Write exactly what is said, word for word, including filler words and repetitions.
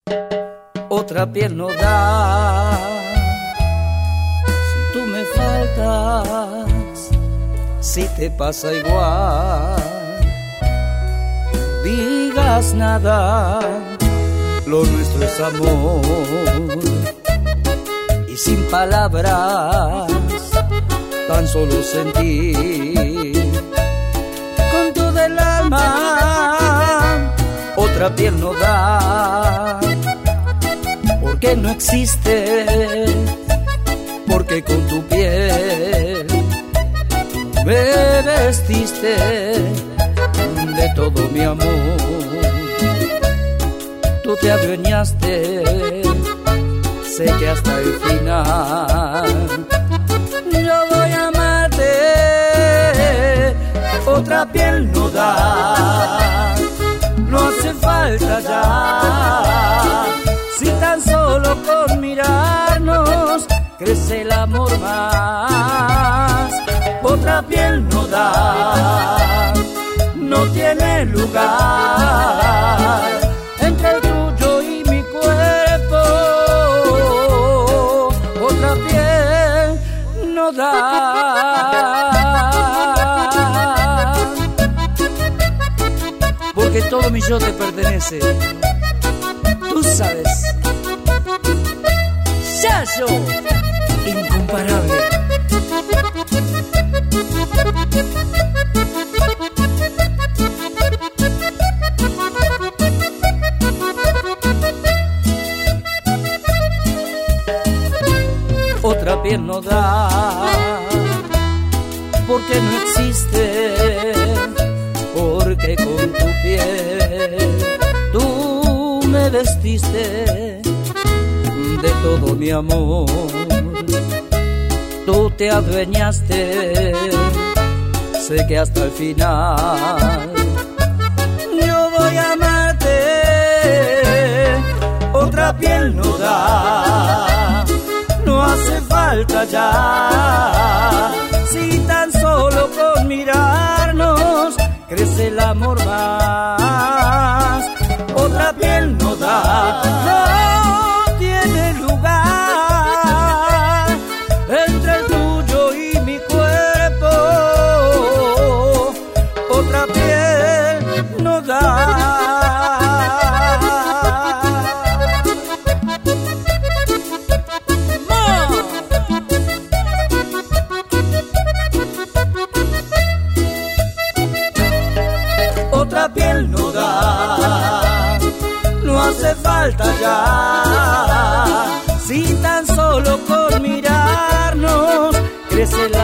otra piel no da. Si tú me faltas, si te pasa igual, no digas nada, lo nuestro es amor. Y sin palabras, tan solo sentir con todo el alma, otra piel no da. Porque no existe, porque con tu piel me vestiste de todo mi amor. Tú te adueñaste, sé que hasta el final yo voy a amarte, otra piel no da, no hace falta ya. Si tan solo con mirarnos crece el amor más, otra piel no da, no tiene lugar entre el tuyo y mi cuerpo, otra piel no da, porque todo mi yo te pertenece. Tú sabes, Yayo, incomparable. Otra piel no da, porque no existe, porque con tu piel tú me vestiste de todo mi amor. Tú te adueñaste, sé que hasta el final yo voy a amarte, otra piel no da, no hace falta ya. Si tan solo con mirarnos crece el amor más, otra piel no da, no tiene lugar entre el tuyo y mi cuerpo, otra piel no da. Otra piel no da, no hace falta ya. Si tan solo con mirarnos crece el